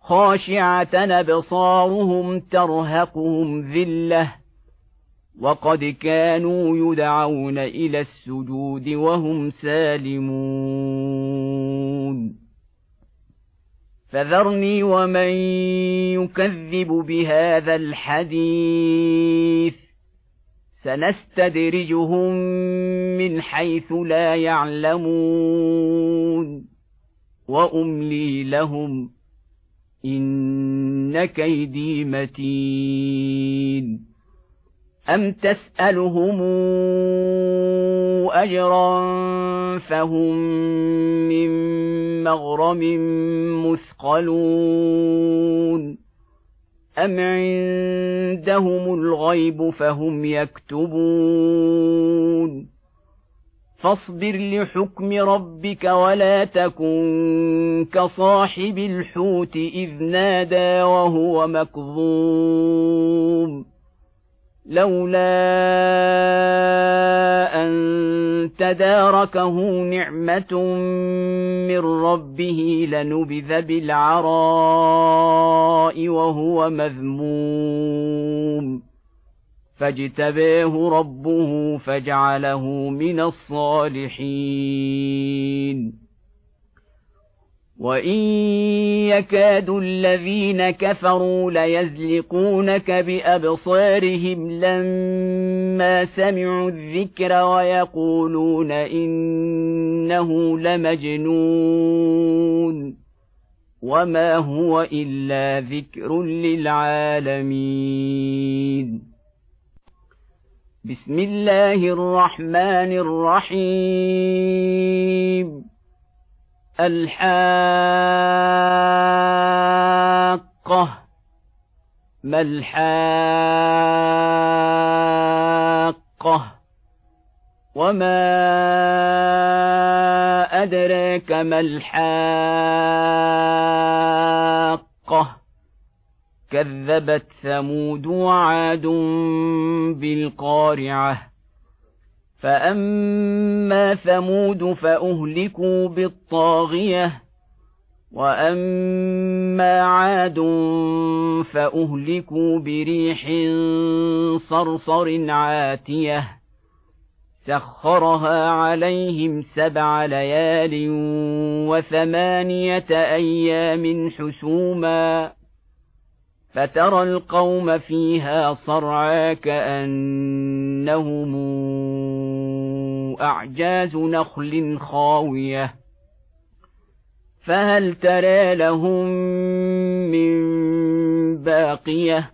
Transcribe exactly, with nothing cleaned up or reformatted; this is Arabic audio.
خاشعة أبصارهم ترهقهم ذلة وقد كانوا يدعون إلى السجود وهم سالمون فذرني ومن يكذب بهذا الحديث سنستدرجهم من حيث لا يعلمون وأملي لهم إن كيدي متين أم تسألهم أجرا فهم من مغرم مثقلون أم عندهم الغيب فهم يكتبون فاصبر لحكم ربك ولا تكن كصاحب الحوت إذ نادى وهو مكظوم لولا أن تداركه نعمة من ربه لنبذ بالعراء وهو مذموم فاجتباه ربه فجعله من الصالحين وإن يكاد الذين كفروا ليزلقونك بأبصارهم لما سمعوا الذكر ويقولون إنه لمجنون وما هو إلا ذكر للعالمين بسم الله الرحمن الرحيم الحاقة ما الحاقة وما أدراك ما الحاقة كذبت ثمود وعاد بالقارعة فأما ثمود فأهلكوا بالطاغية وأما عاد فأهلكوا بريح صرصر عاتية سخرها عليهم سبع ليال وثمانية أيام حسوما فترى القوم فيها صرعى كأنهم أعجاز نخل خاوية فهل ترى لهم من باقية